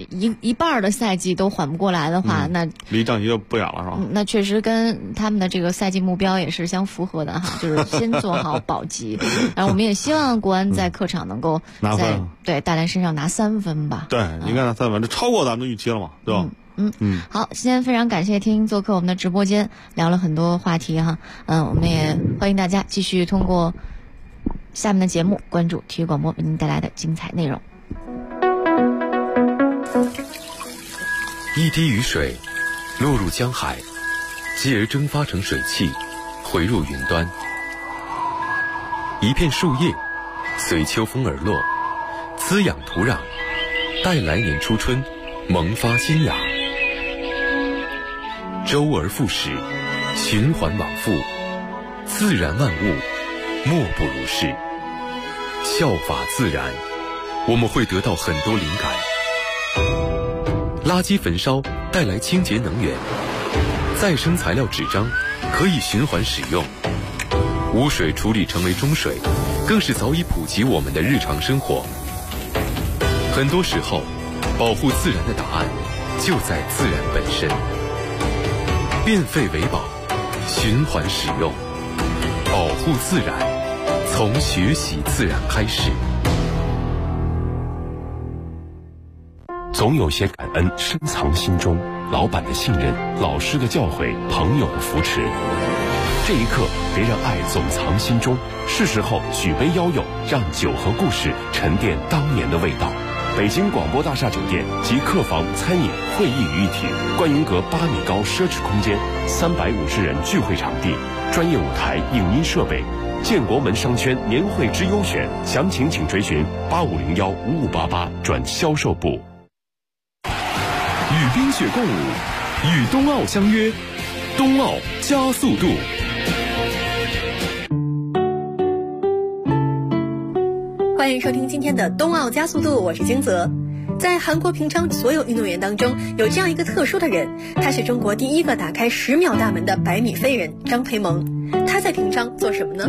一半的赛季都缓不过来的话，那离降级就不远了，是吧？ 那确实跟他们的这个赛季目标也是相符合的哈，就是先做好保级。然后我们也希望国安在客场能够在大连身上拿3分吧。 对，应该拿3分，这超过咱们的预期了嘛，对吧？ 好，今天非常感谢听做客我们的直播间，聊了很多话题哈。我们也欢迎大家继续通过下面的节目关注体育广播为您带来的精彩内容。 一滴雨水落入江海，继而蒸发成水汽，回入云端。一片树叶随秋风而落，滋养土壤，待来年初春萌发新芽。周而复始，循环往复，自然万物莫不如是。效法自然，我们会得到很多灵感。垃圾焚烧带来清洁能源，再生材料纸张可以循环使用，污水处理成为中水，更是早已普及我们的日常生活。很多时候，保护自然的答案就在自然本身。变废为宝，循环使用，保护自然，从学习自然开始。 总有些感恩深藏心中，老板的信任，老师的教诲，朋友的扶持。这一刻，别让爱总藏心中，是时候举杯邀友，让酒和故事沉淀当年的味道。北京广播大厦酒店集客房、餐饮、会议于一体，观云阁8米高奢侈空间，350人聚会场地，专业舞台、影音设备。建国门商圈年会之优选，详情请垂询85015588转销售部。 与冰雪共舞，与冬奥相约，冬奥加速度。 欢迎收听今天的冬奥加速度，我是金泽。在韩国平昌所有运动员当中，有这样一个特殊的人，他是中国第一个打开10秒大门的100米飞人张培萌。他在平昌做什么呢？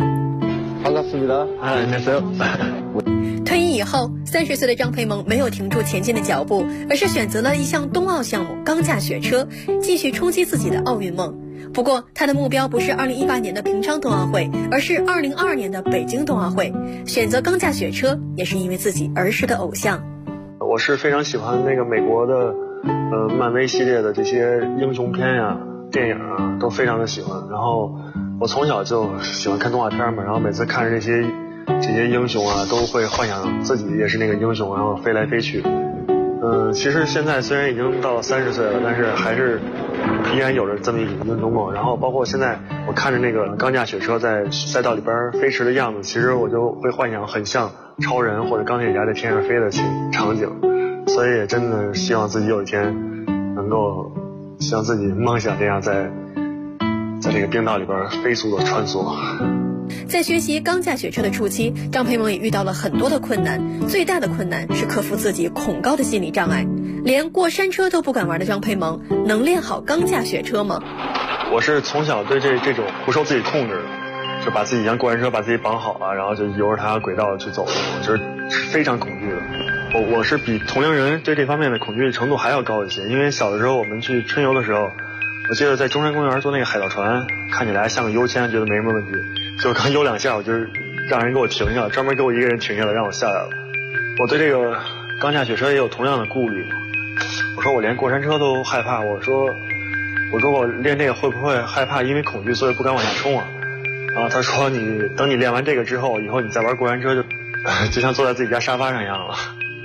退役以后，30岁的张培萌没有停住前进的脚步，而是选择了一项冬奥项目钢架雪车，继续冲击自己的奥运梦。不过他的目标不是2018年的平昌冬奥会，而是2022年的北京冬奥会。选择钢架雪车也是因为自己儿时的偶像。 我是非常喜欢那个美国的漫威系列的这些英雄片呀、电影啊，都非常的喜欢。然后我从小就喜欢看动画片嘛，然后每次看着这些英雄啊，都会幻想自己也是那个英雄，然后飞来飞去。其实现在虽然已经到了30岁了，但是还是依然有着这么一种运动梦。然后包括现在我看着那个钢架雪车在赛道里边飞驰的样子，其实我就会幻想很像超人或者钢铁侠在天上飞的场景。所以也真的希望自己有一天能够像自己梦想这样在这个冰道里边飞速的穿梭。 在学习钢架雪车的初期，张培萌也遇到了很多的困难，最大的困难是克服自己恐高的心理障碍。连过山车都不敢玩的张培萌，能练好钢架雪车吗？ 我是从小对这种不受自己控制的，就把自己像过山车把自己绑好了，然后就由着它轨道去走，就是非常恐惧的。我是比同龄人对这方面的恐惧程度还要高一些，因为小的时候我们去春游的时候，我记得在中山公园坐那个海盗船，看起来像个优签，觉得没什么问题。就刚游2下，我就是让人给我停下了，专门给我一个人停下来，让我下来了。我对这个钢架雪车也有同样的顾虑。我说我连过山车都害怕，我说我练这个会不会害怕因为恐惧所以不敢往下冲啊？然后他说等你练完这个之后，以后你再玩过山车就像坐在自己家沙发上一样了。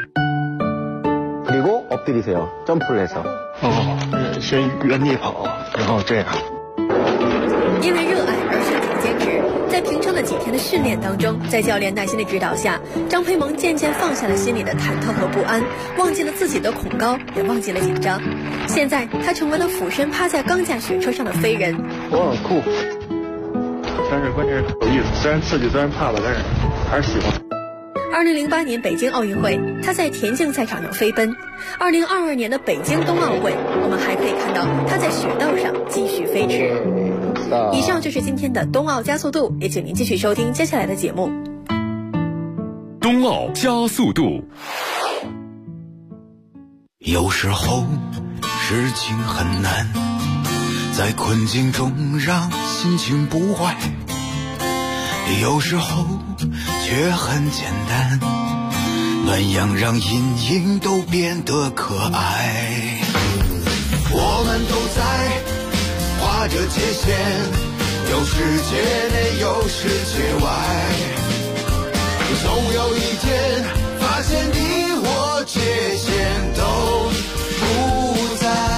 그리고 엎드리세요. 점프를 해서. 先原地跑，然后这样。 因为热爱而选择坚持，在平昌的几天的训练当中，在教练耐心的指导下，张培萌渐渐放下了心里的忐忑和不安，忘记了自己的恐高，也忘记了紧张。现在他成为了俯身趴在钢架雪车上的飞人。 我很酷，但是关键是有意思，虽然刺激，虽然怕吧，但是还是喜欢。 2008年北京奥运会，他在田径赛场上飞奔。2022年的北京冬奥会，我们还可以看到他在雪道上继续飞驰。以上就是今天的冬奥加速度，也请您继续收听接下来的节目。 冬奥加速度。 有时候事情很难，在困境中让心情不坏，有时候却很简单，暖阳让阴影都变得可爱。我们都在画着界限，有世界内有世界外，总有一天发现你我界限都不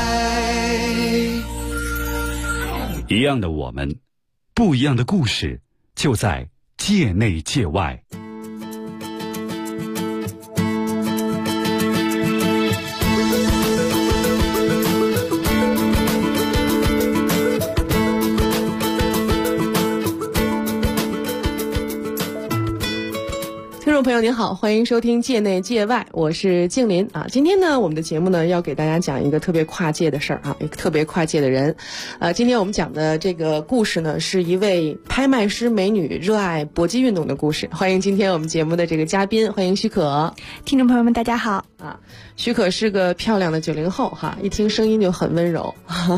在。 一样的我们，不一样的故事，就在界内界外。 听众朋友您好，欢迎收听界内界外，我是静林啊。今天呢，我们的节目呢要给大家讲一个特别跨界的事儿啊，一个特别跨界的人。今天我们讲的这个故事呢，是一位拍卖师美女热爱搏击运动的故事。欢迎今天我们节目的这个嘉宾，欢迎许可。 听众朋友们大家好啊，许可是个漂亮的90后哈，一听声音就很温柔。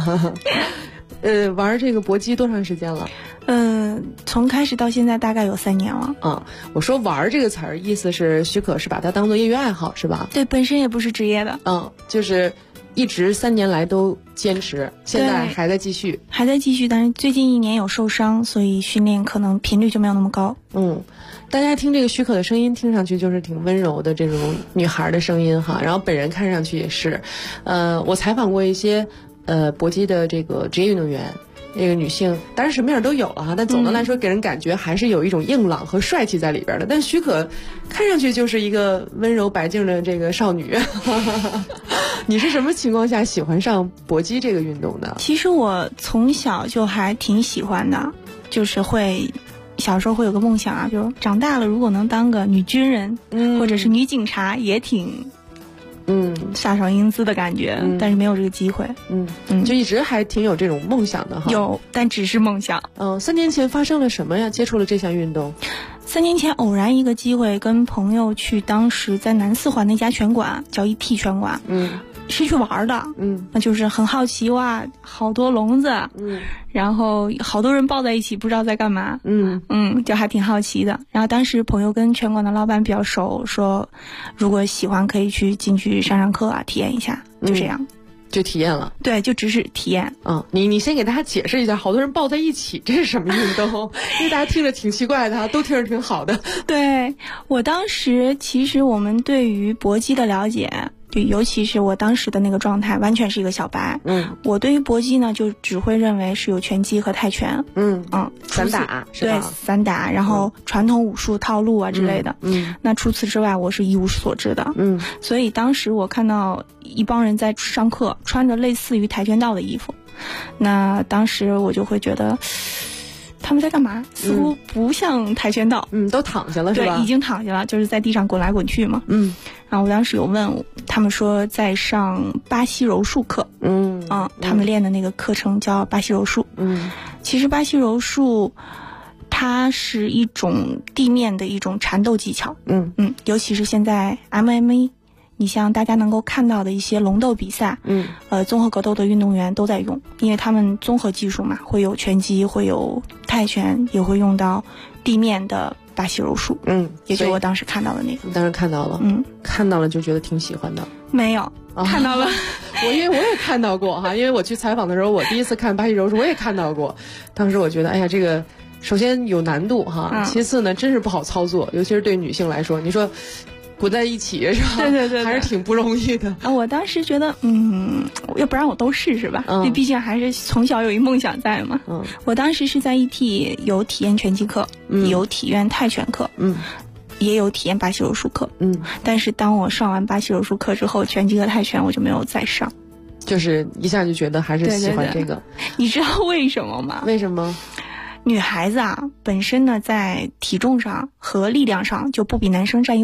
玩这个搏击多长时间了？ 从开始到现在大概有3年了。 啊，我说玩这个词儿，意思是许可是把它当做业余爱好是吧？ 对，本身也不是职业的。 就是一直3年来都坚持，现在还在继续。 还在继续，但是最近1年有受伤，所以训练可能频率就没有那么高。 大家听这个许可的声音，听上去就是挺温柔的这种女孩的声音哈，然后本人看上去也是。我采访过一些搏击的这个职业运动员。那个女性当然什么样都有了哈，但总的来说给人感觉还是有一种硬朗和帅气在里边的。但许可看上去就是一个温柔白净的这个少女。你是什么情况下喜欢上搏击这个运动的？ 其实我从小就还挺喜欢的，就是小时候会有个梦想啊，就是长大了如果能当个女军人，或者是女警察，也挺飒爽英姿的感觉，但是没有这个机会。 就一直还挺有这种梦想的哈。 有，但只是梦想。 3年前发生了什么呀？接触了这项运动 ？3年前偶然一个机会，跟朋友去当时在南四环那家拳馆，叫1T 拳馆。是去玩的。那就是很好奇哇，好多笼子。然后好多人抱在一起，不知道在干嘛。就还挺好奇的。然后当时朋友跟拳馆的老板比较熟，说如果喜欢可以去进去上课啊，体验一下。就这样。 就体验了。 对，就只是体验。 你先给大家解释一下，好多人抱在一起，这是什么运动？因为大家听着挺奇怪的，都听着挺好的。 对，我当时其实我们对于搏击的了解，对，尤其是我当时的那个状态，完全是一个小白。我对于搏击呢，就只会认为是有拳击和泰拳。 散打是吧？ 对，散打，然后传统武术套路啊之类的。那除此之外，我是一无所知的。所以当时我看到一帮人在上课，穿着类似于跆拳道的衣服，那当时我就会觉得他们在干嘛？似乎不像跆拳道。 都躺下了是吧？ 对，已经躺下了，就是在地上滚来滚去嘛。然后我当时有问他们说在上巴西柔术课。他们练的那个课程叫巴西柔术。其实巴西柔术它是一种地面的一种缠斗技巧。尤其是现在 MMA， 你像大家能够看到的一些龙斗比赛，综合格斗的运动员都在用，因为他们综合技术嘛，会有拳击，会有泰拳，也会用到地面的巴西柔术。也就是我当时看到的那个。 你当时看到了。看到了就觉得挺喜欢的。 没有。看到了。 因为我也看到过哈，因为我去采访的时候，我第一次看巴西柔术，我也看到过。当时我觉得，哎呀，这个首先有难度哈，其次呢，真是不好操作，尤其是对女性来说，你说滚在一起是吧？ 对， 还是挺不容易的。 我当时觉得，要不然我都试试吧。毕竟还是从小有一梦想在嘛。我当时是在1T有体验拳击课，有体验泰拳课。也有体验巴西柔术课。但是当我上完巴西柔术课之后，拳击和泰拳我就没有再上。 就是一下就觉得还是喜欢这个。 你知道为什么吗？ 为什么？ 女孩子啊，本身呢在体重上和力量上就不比男生占优势。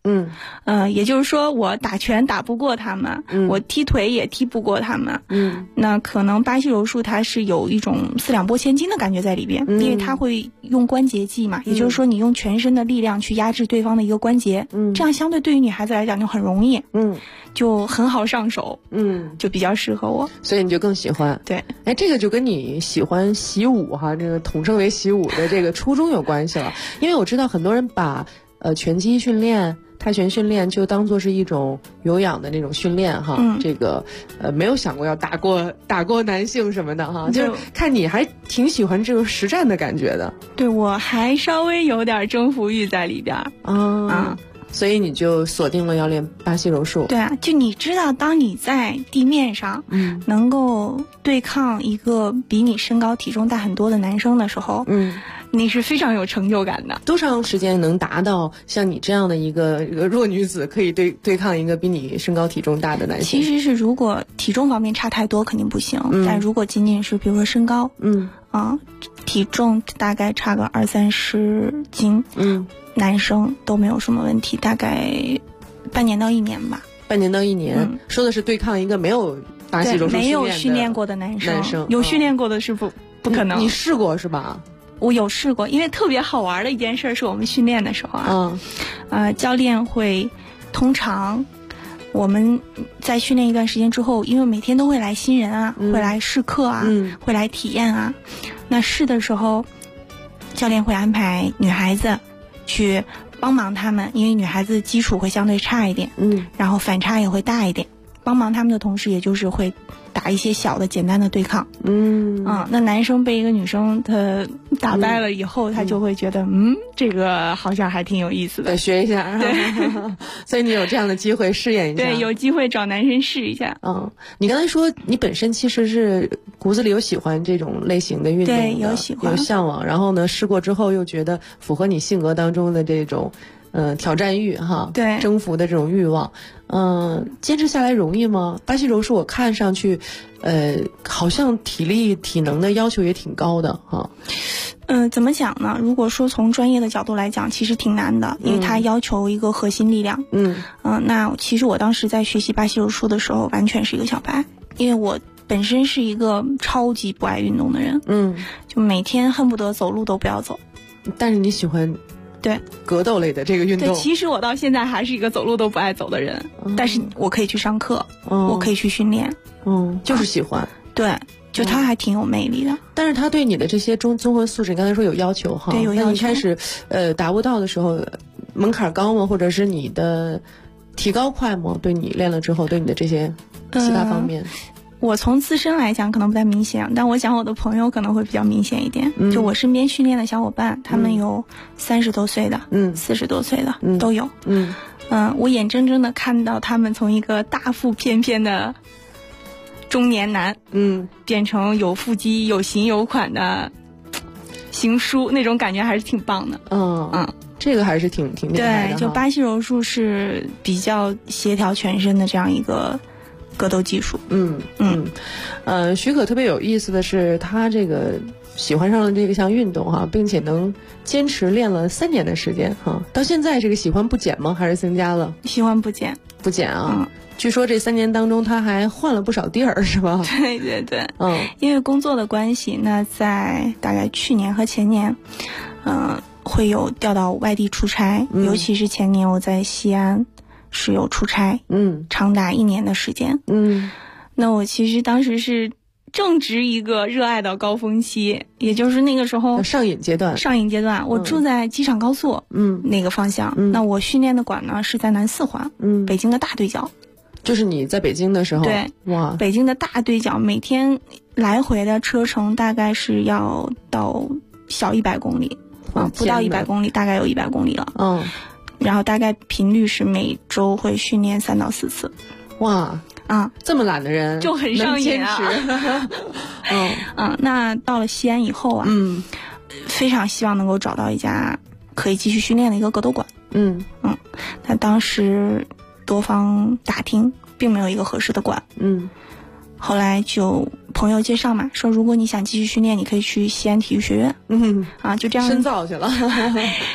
也就是说我打拳打不过他们，我踢腿也踢不过他们，那可能巴西柔术它是有一种四两拨千斤的感觉在里边，因为它会用关节技嘛，也就是说你用全身的力量去压制对方的一个关节，这样相对对于女孩子来讲就很容易，就很好上手，就比较适合我， 所以你就更喜欢。 对， 哎，这个就跟你喜欢习武哈，这个统称为习武的这个初衷有关系了。因为我知道很多人把拳击训练、泰拳训练就当做是一种有氧的那种训练哈，这个没有想过要打过男性什么的哈，就是看你还挺喜欢这种实战的感觉的。 对，我还稍微有点征服欲在里边啊。 所以你就锁定了要练巴西柔术。 对啊，就你知道，当你在地面上，能够对抗一个比你身高体重大很多的男生的时候，你是非常有成就感的。 多长时间能达到像你这样的一个弱女子可以对抗一个比你身高体重大的男性？ 其实是如果体重方面差太多肯定不行，但如果仅仅是比如说身高，体重大概差个20-30斤，男生都没有什么问题，大概半年到1年吧。 半年到1年，说的是对抗一个没有巴西柔术没有训练过的男生，有训练过的是不可能。 你试过是吧？ 我有试过，因为特别好玩的一件事是我们训练的时候教练会通常我们在训练一段时间之后，因为每天都会来新人啊，会来试课啊，会来体验啊，那试的时候教练会安排女孩子去帮忙他们，因为女孩子基础会相对差一点，然后反差也会大一点，帮忙他们的同时也就是会打一些小的简单的对抗，那男生被一个女生他打败了以后，他就会觉得这个好像还挺有意思的， 得学一下。对，所以你有这样的机会试验一下。 对，有机会找男生试一下。 你刚才说你本身其实是骨子里有喜欢这种类型的运动的， 对，有喜欢， 有向往，然后呢试过之后又觉得符合你性格当中的这种挑战欲哈， 对， 征服的这种欲望，坚持下来容易吗？巴西柔术我看上去，好像体力体能的要求也挺高的哈。 怎么讲呢？如果说从专业的角度来讲，其实挺难的，因为它要求一个核心力量。那其实我当时在学习巴西柔术的时候，完全是一个小白，因为我本身是一个超级不爱运动的人，就每天恨不得走路都不要走。 但是你喜欢。 对， 格斗类的这个运动。 对，其实我到现在还是一个走路都不爱走的人，但是我可以去上课，我可以去训练， 就是喜欢。 对，就它还挺有魅力的。 但是它对你的这些综合素质，你刚才说有要求哈？ 对，有要求。 那你开始达不到的时候，门槛高吗？或者是你的提高快吗？对你练了之后，对你的这些其他方面。 我从自身来讲可能不太明显，但我讲我的朋友可能会比较明显一点。就我身边训练的小伙伴，他们有30多岁的，40多岁的，都有。我眼睁睁的看到他们从一个大腹便便的中年男，变成有腹肌、有型有款的行书，那种感觉还是挺棒的。 这个还是挺厉害的。 对，就巴西柔术是比较协调全身的这样一个格斗技术。 许可特别有意思的是，他这个喜欢上了这个项运动哈，并且能坚持练了3年的时间哈。到现在这个喜欢不减吗？还是增加了？ 喜欢不减， 不减啊。据说这3年当中，他还换了不少地儿，是吧？ 对对对，因为工作的关系，那在大概去年和前年，会有调到外地出差，尤其是前年我在西安是有出差，长达1年的时间，那我其实当时是正值一个热爱的高峰期，也就是那个时候上瘾阶段， 我住在机场高速，那个方向，那我训练的馆呢是在南4环，北京的大对角。 就是你在北京的时候， 对， 哇， 北京的大对角，每天来回的车程大概是要到小100公里，不到100公里，大概有100公里了，然后大概频率是每周会训练3到4次， 哇。这么懒的人就很上瘾啊！那到了西安以后啊，非常希望能够找到一家可以继续训练的一个格斗馆。但当时多方打听，并没有一个合适的馆。后来就朋友介绍嘛，说如果你想继续训练，你可以去西安体育学院。就这样深造去了。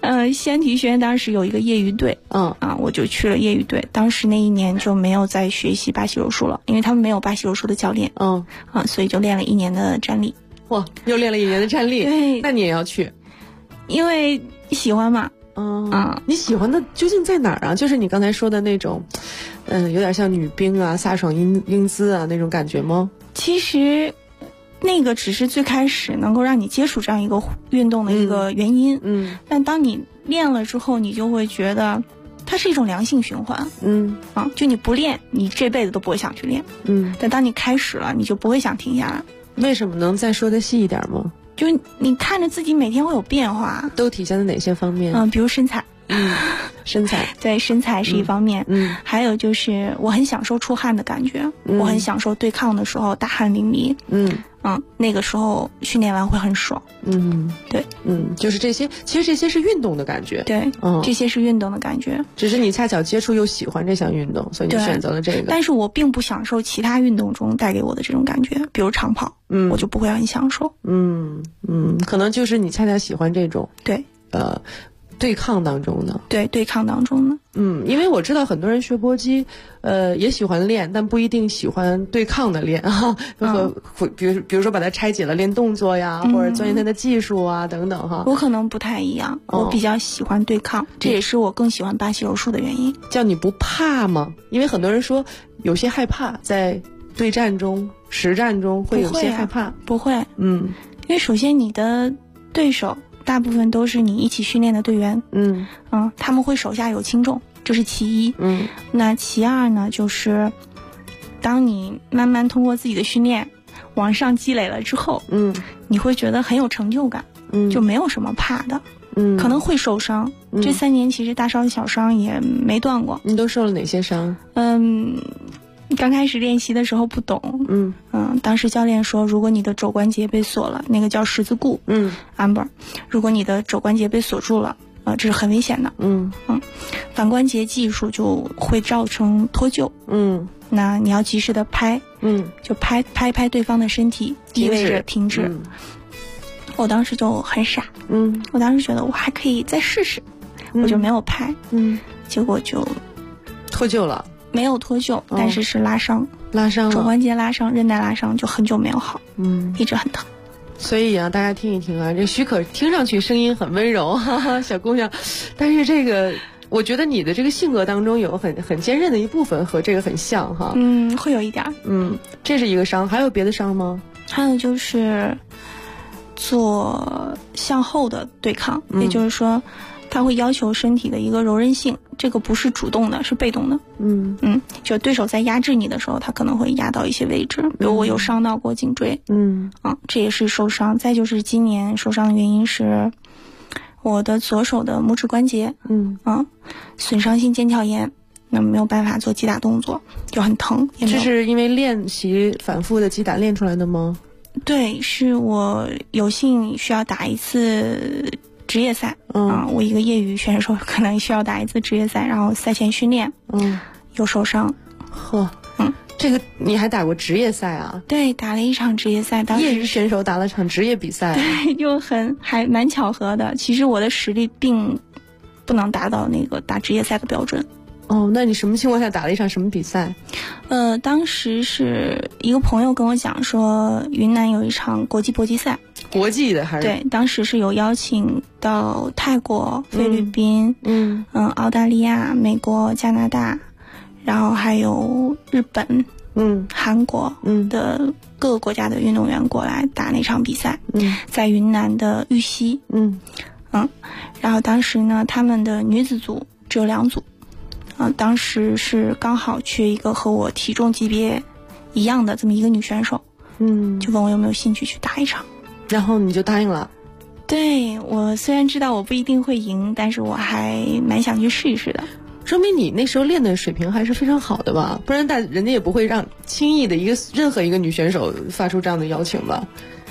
西安体育学院当时有一个业余队，我就去了业余队。当时那一年就没有再学习巴西柔术了，因为他们没有巴西柔术的教练，所以就练了1年的站立。 哇，又练了1年的站立， 对， 那你也要去， 因为喜欢嘛。 你喜欢的究竟在哪儿啊？就是你刚才说的那种，有点像女兵啊、飒爽英姿啊那种感觉吗？ 其实那个只是最开始能够让你接触这样一个运动的一个原因，但当你练了之后，你就会觉得它是一种良性循环，就你不练，你这辈子都不会想去练，但当你开始了，你就不会想停下来。 为什么能再说的细一点吗？ 就你看着自己每天会有变化， 都体现在哪些方面？ 比如身材。 身材， 对，身材是一方面，还有就是我很享受出汗的感觉，我很享受对抗的时候大汗淋漓，那个时候训练完会很爽，对， 就是这些，其实这些是运动的感觉， 对，这些是运动的感觉， 只是你恰巧接触又喜欢这项运动，所以你选择了这个。 但是我并不享受其他运动中带给我的这种感觉，比如长跑，我就不会很享受， 可能就是你恰恰喜欢这种， 对， 对抗当中的， 对，对抗当中的， 因为我知道很多人学搏击，也喜欢练，但不一定喜欢对抗的练哈，比如说把它拆解了练动作呀，或者钻研它的技术啊等等哈。 我可能不太一样，我比较喜欢对抗，这也是我更喜欢巴西柔术的原因。 叫你不怕吗？因为很多人说有些害怕，在对战中、实战中会有些害怕。 不会，因为首先你的对手大部分都是你一起训练的队员，他们会手下有轻重，这是其一。那其二呢，就是当你慢慢通过自己的训练往上积累了之后，你会觉得很有成就感，就没有什么怕的。可能会受伤，这3年其实大伤小伤也没断过。 你都受了哪些伤？ 刚开始练习的时候不懂，当时教练说，如果你的肘关节被锁了，那个叫十字固，amber，如果你的肘关节被锁住了，这是很危险的，反关节技术就会造成脱臼，那你要及时的拍，就拍对方的身体，意味着停止。我当时就很傻，我当时觉得我还可以再试试，我就没有拍，结果就脱臼了。 没有脱臼，但是是拉伤了， 肘关节拉伤，韧带拉伤，就很久没有好，一直很疼。 所以啊，大家听一听啊，这许可听上去声音很温柔，哈哈，小姑娘，但是这个我觉得你的这个性格当中有很坚韧的一部分，和这个很像哈。 会有一点。 这是一个伤，还有别的伤吗？ 还有就是做向后的对抗，也就是说，它会要求身体的一个柔韧性。这个不是主动的，是被动的。就对手在压制你的时候，他可能会压到一些位置，比如我有伤到过颈椎，这也是受伤。再就是今年受伤的原因是我的左手的拇指关节，损伤性腱鞘炎，那没有办法做击打动作，就很疼。 这是因为练习反复的击打练出来的吗？ 对，是我有幸需要打一次职业赛，我一个业余选手可能需要打一次职业赛，然后赛前训练，有受伤。 这个你还打过职业赛啊？ 对，打了一场职业赛，当时业余选手打了场职业比赛， 对，就还蛮巧合的。其实我的实力并不能达到那个打职业赛的标准。 那你什么情况下打了一场什么比赛？ 当时是一个朋友跟我讲说，云南有一场国际搏击赛。 国际的还是？ 对，当时是有邀请到泰国、菲律宾、澳大利亚、美国、加拿大，然后还有日本、韩国的各个国家的运动员过来打那场比赛，在云南的玉溪，然后当时呢，他们的女子组只有2组，当时是刚好缺一个和我体重级别一样的这么一个女选手，就问我有没有兴趣去打一场。 然后你就答应了？ 对，我虽然知道我不一定会赢，但是我还蛮想去试一试的。 说明你那时候练的水平还是非常好的吧？不然人家也不会让轻易的任何一个女选手发出这样的邀请吧？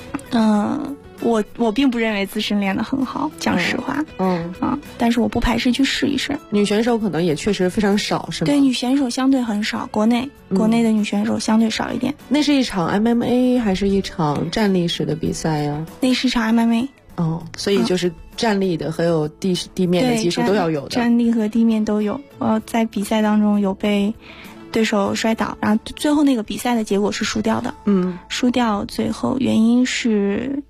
我并不认为自身练得很好，讲实话。但是我不排斥去试一试。 女选手可能也确实非常少，是吗？ 对，女选手相对很少，国内的女选手相对少一点。 那是一场 MMA 还是一场站立式的比赛呀？ 那是一场 MMA。 所以就是站立的和有地面的技术都要有的。 站立和地面都有。在比赛当中有被对手摔倒，然后最后那个比赛的结果是输掉的。输掉最后原因是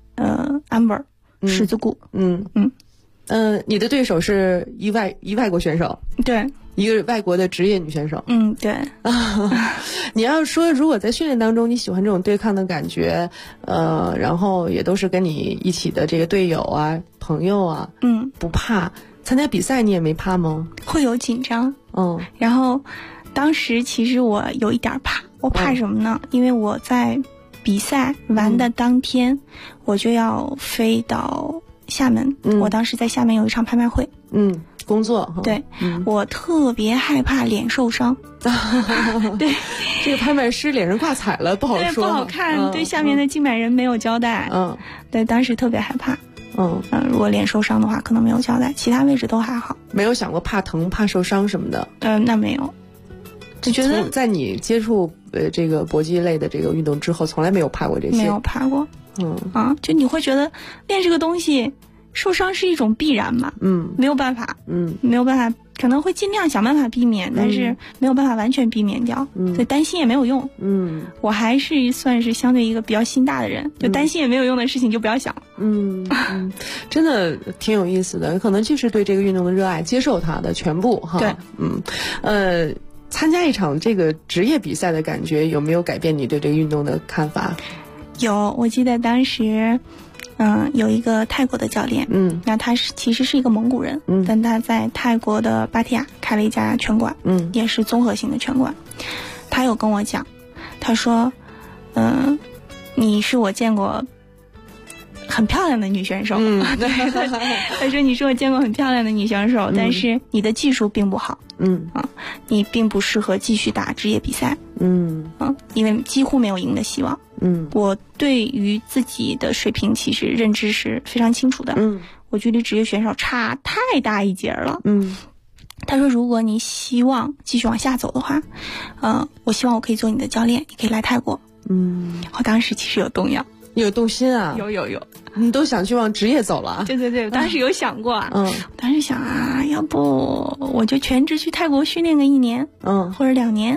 Amber 十字骨。 你的对手是一外国选手。 对。 一个外国的职业女选手。 对。 你要说如果在训练当中你喜欢这种对抗的感觉，然后也都是跟你一起的这个队友啊、朋友啊，不怕参加比赛，你也没怕吗？ 会有紧张。然后当时其实我有一点怕，我怕什么呢？因为我在比赛完的当天，我就要飞到厦门。我当时在厦门有一场拍卖会。 工作。 对。我特别害怕脸受伤。对， 这个拍卖师脸上挂彩了，不好说， 对，不好看。对，下面的竞买人没有交代。对，当时特别害怕。如果脸受伤的话，可能没有交代，其他位置都还好。 没有想过怕疼、怕受伤什么的。 那没有。就觉得在你接触这个搏击类的这个运动之后，从来没有怕过这些。 没有怕过。就你会觉得练这个东西受伤是一种必然嘛？没有办法。没有办法，可能会尽量想办法避免，但是没有办法完全避免掉。所以担心也没有用。我还是算是相对一个比较心大的人，就担心也没有用的事情就不要想。 真的挺有意思的，可能就是对这个运动的热爱，接受它的全部哈。 对。 参加一场这个职业比赛的感觉有没有改变你对这个运动的看法？ 有，我记得当时有一个泰国的教练。那他其实是一个蒙古人。但他在泰国的芭提雅开了一家拳馆。也是综合性的拳馆。他有跟我讲，他说你是我见过很漂亮的女选手。他说你是我见过很漂亮的女选手，但是你的技术并不好。你并不适合继续打职业比赛。因为几乎没有赢的希望。我对于自己的水平其实认知是非常清楚的。我距离职业选手差太大一截了。他说如果你希望继续往下走的话，我希望我可以做你的教练，你可以来泰国。我当时其实有动摇。 你有动心啊？ 有。 你都想去往职业走了？ 对，我当时有想过。当时想要不我就全职去泰国训练个1年，或者2年，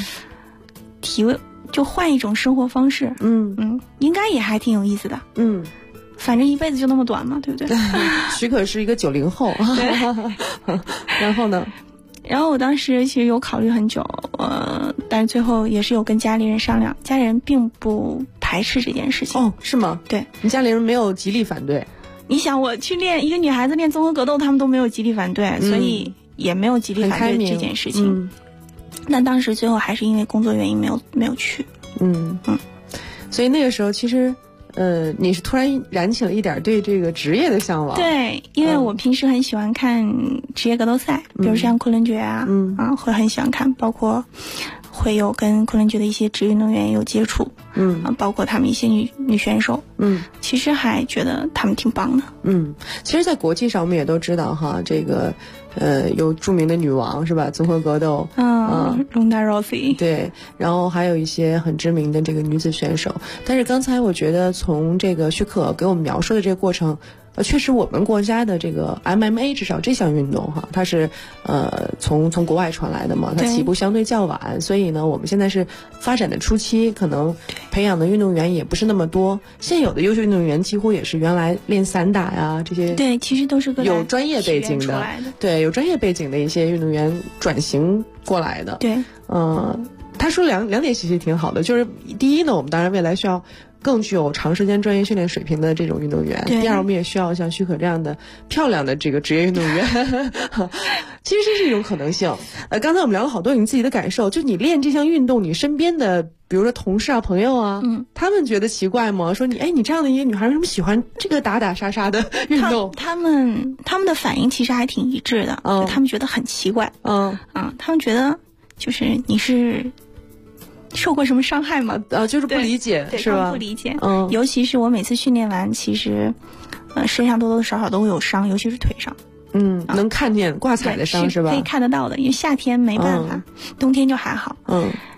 就换一种生活方式。应该也还挺有意思的。反正一辈子就那么短嘛，对不对？ 许可是一个90后。然后呢？ 然后我当时其实有考虑很久，但是最后也是有跟家里人商量，家里人并不排斥这件事情。 是吗？ 对， 你家里人没有极力反对。 你想我去练一个女孩子练综合格斗，他们都没有极力反对，所以也没有极力反对这件事情。那当时最后还是因为工作原因没有去。 所以那个时候其实你是突然燃起了一点对这个职业的向往。 对，因为我平时很喜欢看职业格斗赛，比如像昆仑决啊，会很喜欢看，包括会有跟昆仑决的一些职业运动员有接触。包括他们一些女选手。其实还觉得他们挺棒的。 其实在国际上我们也都知道哈，这个有著名的女王是吧，综合格斗 Ronda Rousey。 对，然后还有一些很知名的这个女子选手。但是刚才我觉得从这个许可给我们描述的这个过程，确实我们国家的这个 MMA 至少这项运动哈，它是从国外传来的嘛，它起步相对较晚，所以呢我们现在是发展的初期，可能培养的运动员也不是那么多。现有的优秀运动员几乎也是原来练散打呀这些， 对，其实都是有专业背景的，对，有专业背景的一些运动员转型过来的。 对， 他说两点其实挺好的，就是第一呢，我们当然未来需要更具有长时间专业训练水平的这种运动员。第二，我们也需要像许可这样的漂亮的这个职业运动员。其实这是一种可能性。刚才我们聊了好多你自己的感受，就你练这项运动，你身边的比如说同事啊、朋友啊，他们觉得奇怪吗？说你这样的一个女孩为什么喜欢这个打打杀杀的运动？ 他们的反应其实还挺一致的。他们觉得很奇怪。他们觉得就是你是受过什么伤害吗？ 就是不理解，是吧？ 不理解。尤其是我每次训练完，其实身上多多少少都会有伤，尤其是腿上。 能看见挂彩的伤是吧？ 可以看得到的，因为夏天没办法，冬天就还好。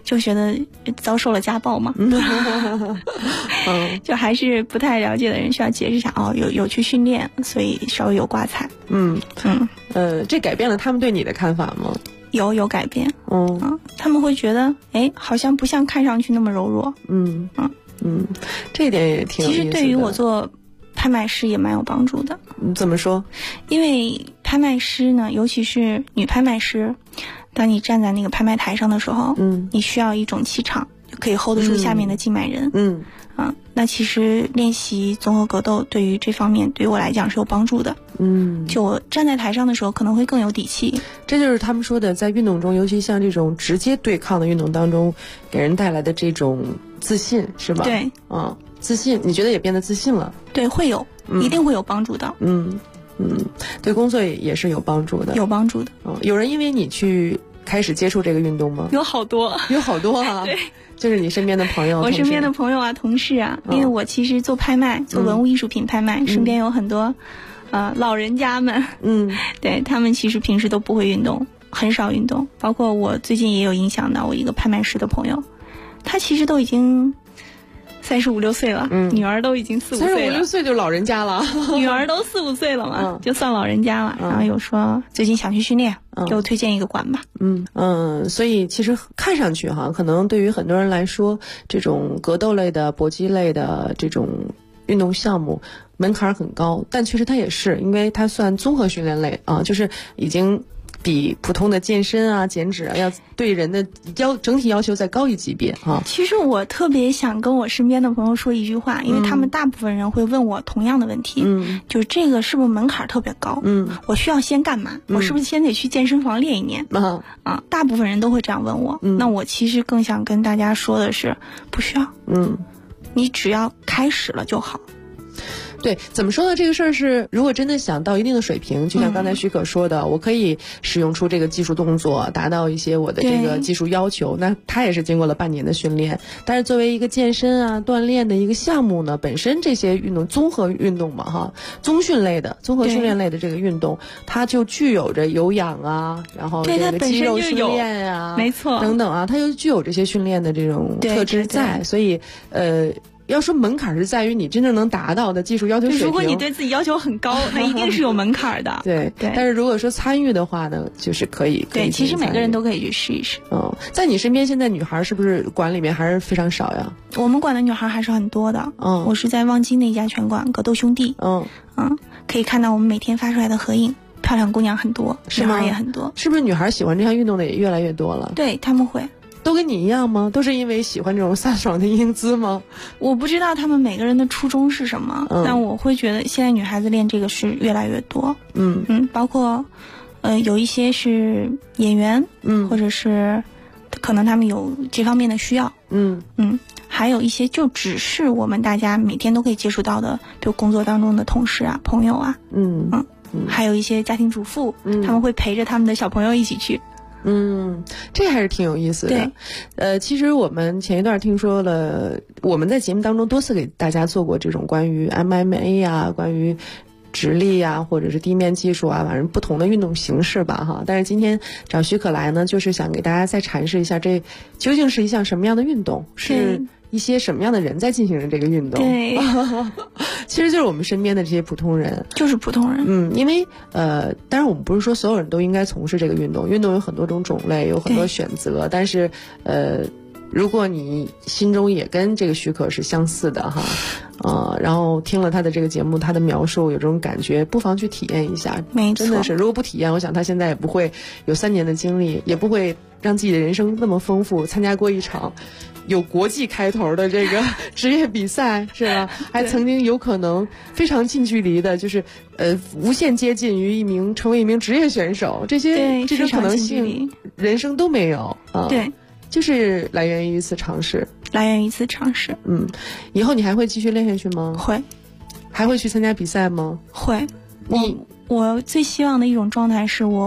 就觉得遭受了家暴嘛。就还是不太了解的人需要解释一下哦，有去训练，所以稍微有挂彩。 这改变了他们对你的看法吗？ 有改变。他们会觉得好像不像看上去那么柔弱。 这一点也挺有意思的。 其实对于我做拍卖师也蛮有帮助的。 怎么说？ 因为拍卖师呢，尤其是女拍卖师，当你站在那个拍卖台上的时候，你需要一种气场，就可以 hold 得住下面的竞买人。那其实练习综合格斗对于这方面对于我来讲是有帮助的。就我站在台上的时候可能会更有底气。 这就是他们说的，在运动中，尤其像这种直接对抗的运动当中，给人带来的这种自信，是吧？ 对， 自信，你觉得也变得自信了？ 对，会有，一定会有帮助的。 对工作也是有帮助的。 有帮助的。 有人因为你去开始接触这个运动吗？ 有好多啊。 对，就是你身边的朋友。 我身边的朋友啊，同事啊，因为我其实做拍卖，做文物艺术品拍卖，身边有很多老人家们。对，他们其实平时都不会运动，很少运动。包括我最近也有影响到我一个拍卖师的朋友，他其实都已经35、6岁了，女儿都已经4、5岁了。 35、6岁就老人家了， 女儿都4、5岁了嘛，就算老人家了。然后有说最近想去训练，给我推荐一个馆吧。 所以其实看上去可能对于很多人来说，这种格斗类的、搏击类的这种运动项目门槛很高，但确实它也是，因为它算综合训练类就是已经比普通的健身啊、减脂啊要对人的整体要求再高一级别其实我特别想跟我身边的朋友说一句话，因为他们大部分人会问我同样的问题，就是这个是不是门槛特别高？我需要先干嘛？我是不是先得去健身房练一年？大部分人都会这样问我。那我其实更想跟大家说的是，不需要。你只要开始了就好。 对，怎么说呢？这个事儿是，如果真的想到一定的水平，就像刚才许可说的，我可以使用出这个技术动作，达到一些我的这个技术要求，那它也是经过了半年的训练。但是作为一个健身啊、锻炼的一个项目呢，本身这些运动综合运动嘛，综训类的、综合训练类的这个运动，它就具有着有氧啊，然后这个肌肉训练啊， 没错， 等等啊，它就具有这些训练的这种特质在，所以要说门槛是在于你真正能达到的技术要求水平。 如果你对自己要求很高，那一定是有门槛的。 对。但是如果说参与的话呢，就是可以。 对，其实每个人都可以去试一试。 在你身边现在女孩是不是馆里面还是非常少呀？ 我们馆的女孩还是很多的。我是在望京的一家拳馆格斗兄弟。可以看到我们每天发出来的合影，漂亮姑娘很多，女孩也很多。 是不是女孩喜欢这项运动的也越来越多了？ 对，他们会。 都跟你一样吗？都是因为喜欢这种飒爽的英姿吗？ 我不知道他们每个人的初衷是什么，但我会觉得现在女孩子练这个是越来越多。包括有一些是演员，或者是可能他们有这方面的需要。还有一些就只是我们大家每天都可以接触到的，比如工作当中的同事啊、朋友啊。还有一些家庭主妇，他们会陪着他们的小朋友一起去。 这还是挺有意思的。对，其实我们前一段听说了，我们在节目当中多次给大家做过这种关于 MMA 啊、关于直立啊，或者是地面技术啊，反正不同的运动形式吧，但是今天找许可来呢，就是想给大家再阐释一下，这究竟是一项什么样的运动，是一些什么样的人在进行着这个运动。 对， 其实就是我们身边的这些普通人， 就是普通人。 因为当然我们不是说所有人都应该从事这个运动，运动有很多种种类，有很多选择，但是如果你心中也跟这个许可是相似的然后听了他的这个节目，他的描述有这种感觉，不妨去体验一下。 没错， 真的是，如果不体验，我想他现在也不会有3年的经历，也不会让自己的人生那么丰富，参加过一场有国际开头的这个职业比赛，是吧？还曾经有可能非常近距离的，就是无限接近于成为一名职业选手，这种可能性人生都没有对， 就是来源于一次尝试。以后你还会继续练下去吗？ 会。 还会去参加比赛吗？ 会。我最希望的一种状态是